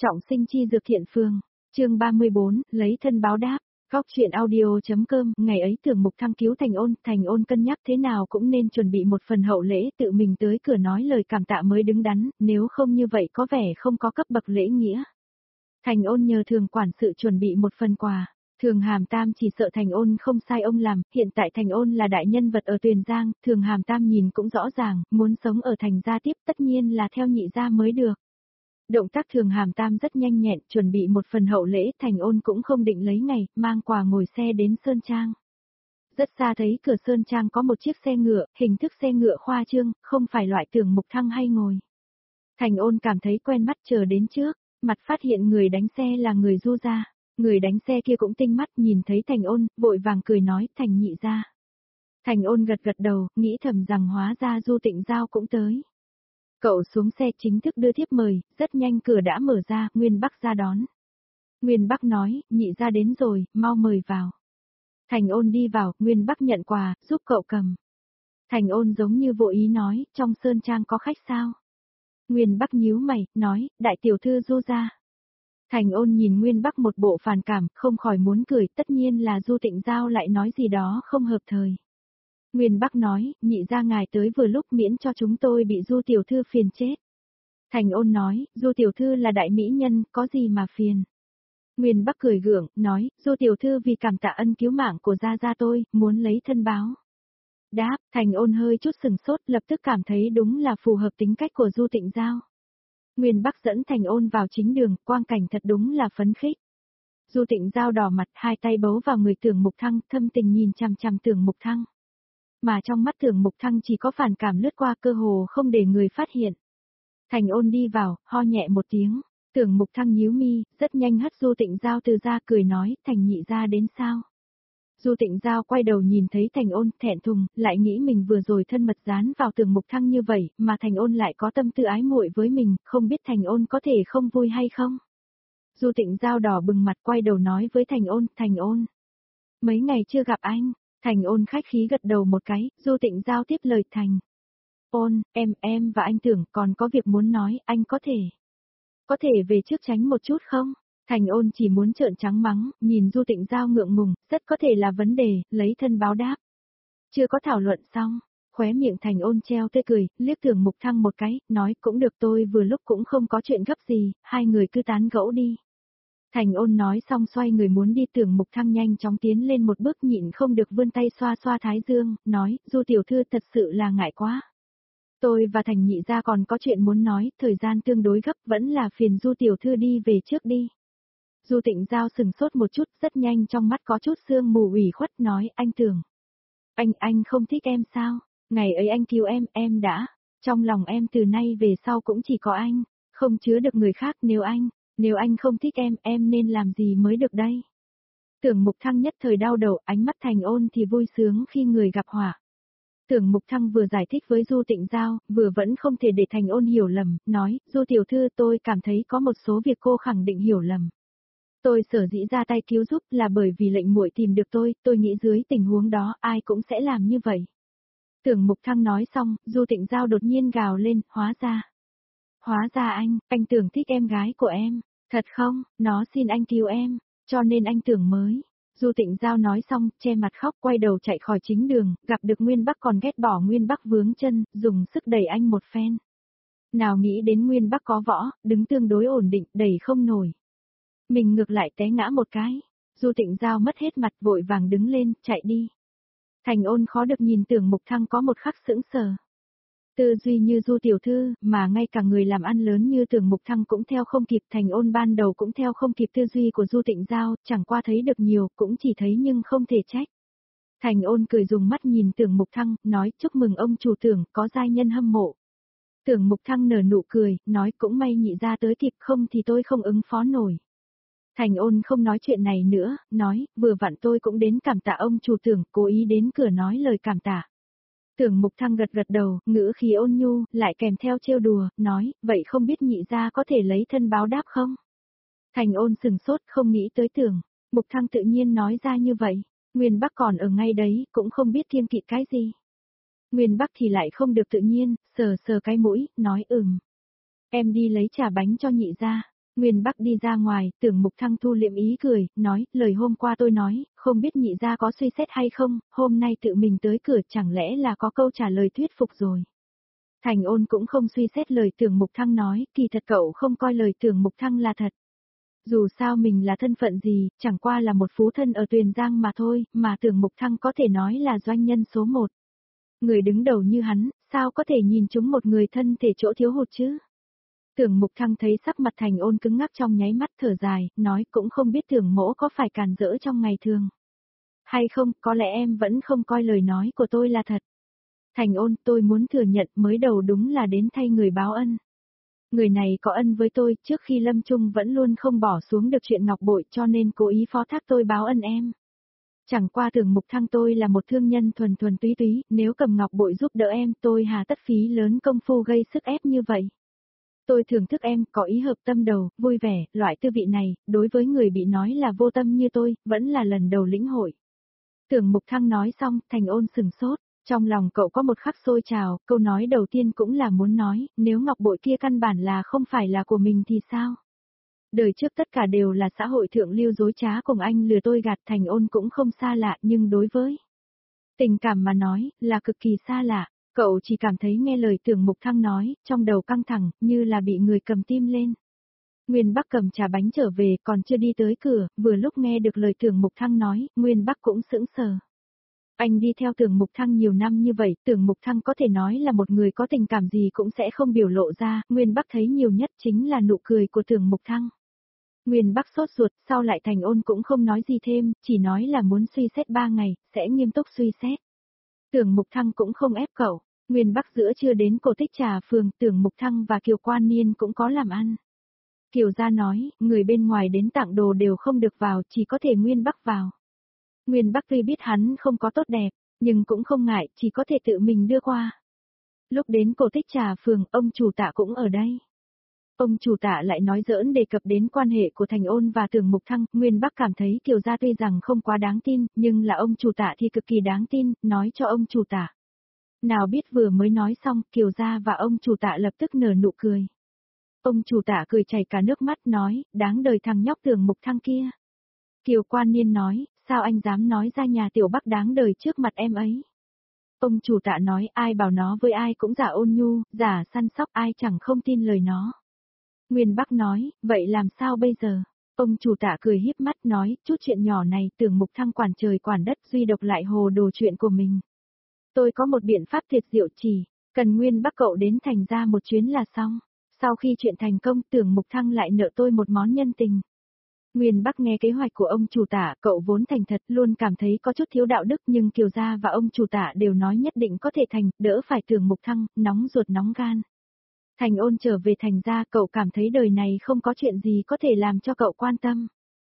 Trọng sinh chi dược thiện phương, chương 34, lấy thân báo đáp. Góc chuyện audio.com, ngày ấy Tưởng Mục Thăng cứu Thành Ôn cân nhắc thế nào cũng nên chuẩn bị một phần hậu lễ tự mình tới cửa nói lời cảm tạ mới đứng đắn, nếu không như vậy có vẻ không có cấp bậc lễ nghĩa. Thành Ôn nhờ Thường quản sự chuẩn bị một phần quà. Thường Hàm Tam chỉ sợ Thành Ôn không sai ông làm, hiện tại Thành Ôn là đại nhân vật ở Tuyền Giang, Thường Hàm Tam nhìn cũng rõ ràng, muốn sống ở Thành gia tiếp tất nhiên là theo nhị gia mới được. Động tác Thường Hàm Tam rất nhanh nhẹn, chuẩn bị một phần hậu lễ, Thành Ôn cũng không định lấy ngày, mang quà ngồi xe đến Sơn Trang. Rất xa thấy cửa Sơn Trang có một chiếc xe ngựa, hình thức xe ngựa khoa trương, không phải loại Tưởng Mục Thăng hay ngồi. Thành Ôn cảm thấy quen mắt chờ đến trước, mặt phát hiện người đánh xe là người Du gia. Người đánh xe kia cũng tinh mắt nhìn thấy Thành Ôn, vội vàng cười nói, Thành nhị gia. Thành Ôn gật gật đầu, nghĩ thầm rằng hóa ra Du Tịnh Giao cũng tới. Cậu xuống xe chính thức đưa thiếp mời, rất nhanh cửa đã mở ra, Nguyên Bắc ra đón. Nguyên Bắc nói, nhị gia đến rồi, mau mời vào. Thành Ôn đi vào, Nguyên Bắc nhận quà, giúp cậu cầm. Thành Ôn giống như vô ý nói, trong Sơn Trang có khách sao? Nguyên Bắc nhíu mày, nói, đại tiểu thư Du gia. Thành Ôn nhìn Nguyên Bắc một bộ phản cảm, không khỏi muốn cười, tất nhiên là Du Tịnh Giao lại nói gì đó không hợp thời. Nguyên Bắc nói, nhị gia ngài tới vừa lúc miễn cho chúng tôi bị Du tiểu thư phiền chết. Thành Ôn nói, Du tiểu thư là đại mỹ nhân, có gì mà phiền. Nguyên Bắc cười gượng, nói, Du tiểu thư vì cảm tạ ân cứu mạng của gia gia tôi, muốn lấy thân báo. Đáp, Thành Ôn hơi chút sừng sốt, lập tức cảm thấy đúng là phù hợp tính cách của Du Tịnh Giao. Nguyên Bắc dẫn Thành Ôn vào chính đường, quang cảnh thật đúng là phấn khích. Du Tịnh Giao đỏ mặt, hai tay bấu vào người Tưởng Mục Thăng, thâm tình nhìn chằm chằm Tưởng Mục Thăng. Mà trong mắt Tưởng Mục Thăng chỉ có phản cảm lướt qua, cơ hồ không để người phát hiện. Thành Ôn đi vào, ho nhẹ một tiếng, Tưởng Mục Thăng nhíu mi, rất nhanh hất Du Tịnh Giao từ ra, cười nói, Thành nhị gia đến sao? Du Tịnh Giao quay đầu nhìn thấy Thành Ôn, thẹn thùng, lại nghĩ mình vừa rồi thân mật dán vào Tưởng Mục Thăng như vậy, mà Thành Ôn lại có tâm tư ái muội với mình, không biết Thành Ôn có thể không vui hay không? Du Tịnh Giao đỏ bừng mặt, quay đầu nói với Thành Ôn. Mấy ngày chưa gặp anh. Thành Ôn khách khí gật đầu một cái, Du Tịnh Giao tiếp lời Thành Ôn, em và anh Tưởng còn có việc muốn nói, anh có thể về trước tránh một chút không? Thành Ôn chỉ muốn trợn trắng mắng, nhìn Du Tịnh Giao ngượng ngùng, rất có thể là vấn đề, lấy thân báo đáp. Chưa có thảo luận xong, khóe miệng Thành Ôn treo tươi cười, liếc Tưởng Mục Thăng một cái, nói cũng được, tôi vừa lúc cũng không có chuyện gấp gì, hai người cứ tán gẫu đi. Thành Ôn nói xong xoay người muốn đi, Tưởng Mục Thăng nhanh chóng tiến lên một bước, nhịn không được vươn tay xoa xoa thái dương, nói, Du tiểu thư thật sự là ngại quá. Tôi và Thành nhị gia còn có chuyện muốn nói, thời gian tương đối gấp, vẫn là phiền Du tiểu thư đi về trước đi. Du Tịnh Giao sừng sốt một chút, rất nhanh trong mắt có chút sương mù ủy khuất, nói, anh Tưởng. Anh không thích em sao? Ngày ấy anh cứu em đã. Trong lòng em từ nay về sau cũng chỉ có anh, không chứa được người khác, nếu anh không thích em nên làm gì mới được đây? Tưởng Mục Thăng nhất thời đau đầu, ánh mắt Thành Ôn thì vui sướng khi người gặp họa. Tưởng Mục Thăng vừa giải thích với Du Tịnh Giao, vừa vẫn không thể để Thành Ôn hiểu lầm, nói, Du tiểu thư, tôi cảm thấy có một số việc cô khẳng định hiểu lầm. Tôi sở dĩ ra tay cứu giúp là bởi vì lệnh muội tìm được tôi nghĩ dưới tình huống đó ai cũng sẽ làm như vậy. Tưởng Mục Thăng nói xong, Du Tịnh Giao đột nhiên gào lên, hóa ra anh Tưởng thích em gái của em, thật không, nó xin anh cứu em, cho nên anh Tưởng mới. Du Tịnh Giao nói xong, che mặt khóc, quay đầu chạy khỏi chính đường, gặp được Nguyên Bắc còn ghét bỏ Nguyên Bắc vướng chân, dùng sức đẩy anh một phen. Nào nghĩ đến Nguyên Bắc có võ, đứng tương đối ổn định, đẩy không nổi. Mình ngược lại té ngã một cái. Du Tịnh Giao mất hết mặt, vội vàng đứng lên, chạy đi. Thành Ôn khó được nhìn Tưởng Mục Thăng có một khắc sững sờ. Tư duy như Du tiểu thư, mà ngay cả người làm ăn lớn như Tưởng Mục Thăng cũng theo không kịp, Thành Ôn ban đầu cũng theo không kịp tư duy của Du Tịnh Giao, chẳng qua thấy được nhiều, cũng chỉ thấy nhưng không thể trách. Thành Ôn cười dùng mắt nhìn Tưởng Mục Thăng, nói, chúc mừng ông chủ Tưởng, có giai nhân hâm mộ. Tưởng Mục Thăng nở nụ cười, nói, cũng may nhị gia tới kịp, không thì tôi không ứng phó nổi. Thành Ôn không nói chuyện này nữa, nói, vừa vặn tôi cũng đến cảm tạ ông chủ Tưởng, cố ý đến cửa nói lời cảm tạ. Tưởng Mục Thăng gật đầu, ngữ khí ôn nhu, lại kèm theo trêu đùa, nói, vậy không biết nhị gia có thể lấy thân báo đáp không? Thành Ôn sừng sốt, không nghĩ tới Tưởng Mục Thăng tự nhiên nói ra như vậy. Nguyên Bắc còn ở ngay đấy, cũng không biết kiêng kỵ cái gì. Nguyên Bắc thì lại không được tự nhiên, sờ cái mũi, nói Em đi lấy trà bánh cho nhị gia. Nguyên Bắc đi ra ngoài, Tưởng Mục Thăng thu liệm ý cười, nói, lời hôm qua tôi nói, không biết nhị gia có suy xét hay không, hôm nay tự mình tới cửa chẳng lẽ là có câu trả lời thuyết phục rồi. Thành Ôn cũng không suy xét lời Tưởng Mục Thăng nói, kỳ thật cậu không coi lời Tưởng Mục Thăng là thật. Dù sao mình là thân phận gì, chẳng qua là một phú thân ở Tuyền Giang mà thôi, mà Tưởng Mục Thăng có thể nói là doanh nhân số một. Người đứng đầu như hắn, sao có thể nhìn chúng một người thân thể chỗ thiếu hụt chứ? Tưởng Mục Thăng thấy sắc mặt Thành Ôn cứng ngắc trong nháy mắt thở dài, nói cũng không biết Tưởng mỗ có phải càn rỡ trong ngày thường. Hay không, có lẽ em vẫn không coi lời nói của tôi là thật. Thành Ôn, tôi muốn thừa nhận mới đầu đúng là đến thay người báo ân. Người này có ân với tôi, trước khi lâm chung vẫn luôn không bỏ xuống được chuyện ngọc bội cho nên cố ý phó thác tôi báo ân em. Chẳng qua Tưởng Mục Thăng tôi là một thương nhân thuần thuần túy túy, nếu cầm ngọc bội giúp đỡ em tôi hà tất phí lớn công phu gây sức ép như vậy. Tôi thưởng thức em, có ý hợp tâm đầu, vui vẻ, loại tư vị này, đối với người bị nói là vô tâm như tôi, vẫn là lần đầu lĩnh hội. Tưởng Mục Thăng nói xong, Thành Ôn sừng sốt, trong lòng cậu có một khắc sôi trào, câu nói đầu tiên cũng là muốn nói, nếu ngọc bội kia căn bản là không phải là của mình thì sao? Đời trước tất cả đều là xã hội thượng lưu dối trá cùng anh lừa tôi gạt. Thành Ôn cũng không xa lạ nhưng đối với tình cảm mà nói, là cực kỳ xa lạ. Cậu chỉ cảm thấy nghe lời Tưởng Mục Thăng nói, trong đầu căng thẳng, như là bị người cầm tim lên. Nguyên Bắc cầm trà bánh trở về, còn chưa đi tới cửa, vừa lúc nghe được lời Tưởng Mục Thăng nói, Nguyên Bắc cũng sững sờ. Anh đi theo Tưởng Mục Thăng nhiều năm như vậy, Tưởng Mục Thăng có thể nói là một người có tình cảm gì cũng sẽ không biểu lộ ra, Nguyên Bắc thấy nhiều nhất chính là nụ cười của Tưởng Mục Thăng. Nguyên Bắc sốt ruột, sau lại Thành Ôn cũng không nói gì thêm, chỉ nói là muốn suy xét 3 ngày, sẽ nghiêm túc suy xét. Tưởng Mục Thăng cũng không ép cậu, Nguyên Bắc giữa trưa đến cổ Tích Trà phường, Tưởng Mục Thăng và Kiều Quan Niên cũng có làm ăn. Kiều gia nói, người bên ngoài đến tặng đồ đều không được vào, chỉ có thể Nguyên Bắc vào. Nguyên Bắc tuy biết hắn không có tốt đẹp, nhưng cũng không ngại, chỉ có thể tự mình đưa qua. Lúc đến cổ Tích Trà phường, ông chủ Tạ cũng ở đây. Ông chủ Tạ lại nói giỡn đề cập đến quan hệ của Thành Ôn và Tưởng Mục Thăng, Nguyên Bắc cảm thấy Kiều gia tuy rằng không quá đáng tin, nhưng là ông chủ Tạ thì cực kỳ đáng tin, nói cho ông chủ Tạ. Nào biết vừa mới nói xong, Kiều gia và ông chủ Tạ lập tức nở nụ cười. Ông chủ Tạ cười chảy cả nước mắt nói, đáng đời thằng nhóc Tưởng Mục Thăng kia. Kiều Quan Niên nói, sao anh dám nói ra nhà tiểu Bắc đáng đời trước mặt em ấy. Ông chủ Tạ nói, ai bảo nó với ai cũng giả ôn nhu, giả săn sóc, ai chẳng không tin lời nó. Nguyên Bắc nói, vậy làm sao bây giờ? Ông chủ Tạ cười híp mắt nói, chút chuyện nhỏ này Tưởng Mục Thăng quản trời quản đất duy độc lại hồ đồ chuyện của mình. Tôi có một biện pháp tuyệt diệu chỉ, cần Nguyên Bắc cậu đến thành ra một chuyến là xong. Sau khi chuyện thành công Tưởng Mục Thăng lại nợ tôi một món nhân tình. Nguyên Bắc nghe kế hoạch của ông chủ Tạ, cậu vốn thành thật luôn cảm thấy có chút thiếu đạo đức nhưng Kiều gia và ông chủ Tạ đều nói nhất định có thể thành, đỡ phải Tưởng Mục Thăng, nóng ruột nóng gan. Thành Ôn trở về thành ra cậu cảm thấy đời này không có chuyện gì có thể làm cho cậu quan tâm.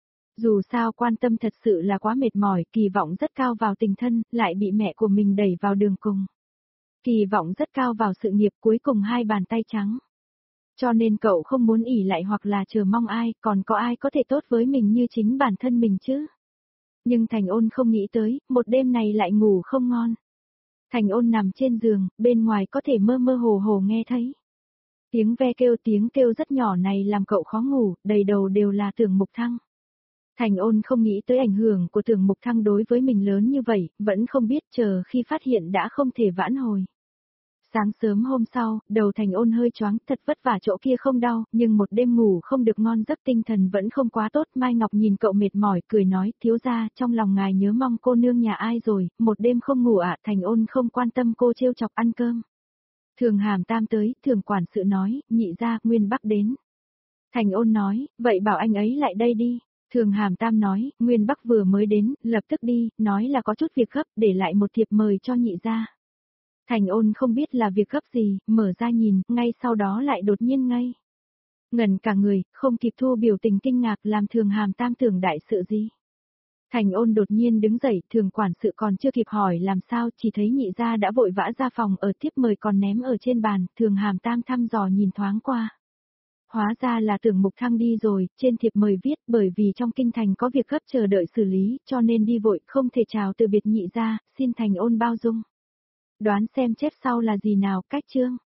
Dù sao quan tâm thật sự là quá mệt mỏi, kỳ vọng rất cao vào tình thân, lại bị mẹ của mình đẩy vào đường cùng. Kỳ vọng rất cao vào sự nghiệp cuối cùng hai bàn tay trắng. Cho nên cậu không muốn ỷ lại hoặc là chờ mong ai, còn có ai có thể tốt với mình như chính bản thân mình chứ. Nhưng Thành Ôn không nghĩ tới, một đêm này lại ngủ không ngon. Thành Ôn nằm trên giường, bên ngoài có thể mơ mơ hồ hồ nghe thấy. Tiếng ve kêu, tiếng kêu rất nhỏ này làm cậu khó ngủ, đầy đầu đều là Tưởng Mục Thăng. Thành Ôn không nghĩ tới ảnh hưởng của Tưởng Mục Thăng đối với mình lớn như vậy, vẫn không biết chờ khi phát hiện đã không thể vãn hồi. Sáng sớm hôm sau, đầu Thành Ôn hơi choáng, thật vất vả chỗ kia không đau, nhưng một đêm ngủ không được ngon giấc tinh thần vẫn không quá tốt. Mai Ngọc nhìn cậu mệt mỏi, cười nói, thiếu gia, trong lòng ngài nhớ mong cô nương nhà ai rồi, một đêm không ngủ ạ. Thành Ôn không quan tâm cô trêu chọc ăn cơm. Thường Hàm Tam tới, Thường quản sự nói, nhị gia, Nguyên Bắc đến. Thành Ôn nói, vậy bảo anh ấy lại đây đi. Thường Hàm Tam nói, Nguyên Bắc vừa mới đến, lập tức đi, nói là có chút việc gấp, để lại một thiệp mời cho nhị gia. Thành Ôn không biết là việc gấp gì, mở ra nhìn, ngay sau đó lại đột nhiên ngây. Ngẩn cả người, không kịp thu biểu tình kinh ngạc làm Thường Hàm Tam tưởng đại sự gì. Thành Ôn đột nhiên đứng dậy, Thường quản sự còn chưa kịp hỏi làm sao, chỉ thấy nhị gia đã vội vã ra phòng ở thiếp mời còn ném ở trên bàn, Thường Hàm Tam thăm dò nhìn thoáng qua. Hóa ra là Tưởng Mục Thăng đi rồi, trên thiệp mời viết bởi vì trong kinh thành có việc gấp chờ đợi xử lý, cho nên đi vội, không thể chào từ biệt nhị gia, xin Thành Ôn bao dung. Đoán xem chép sau là gì nào, cách chương.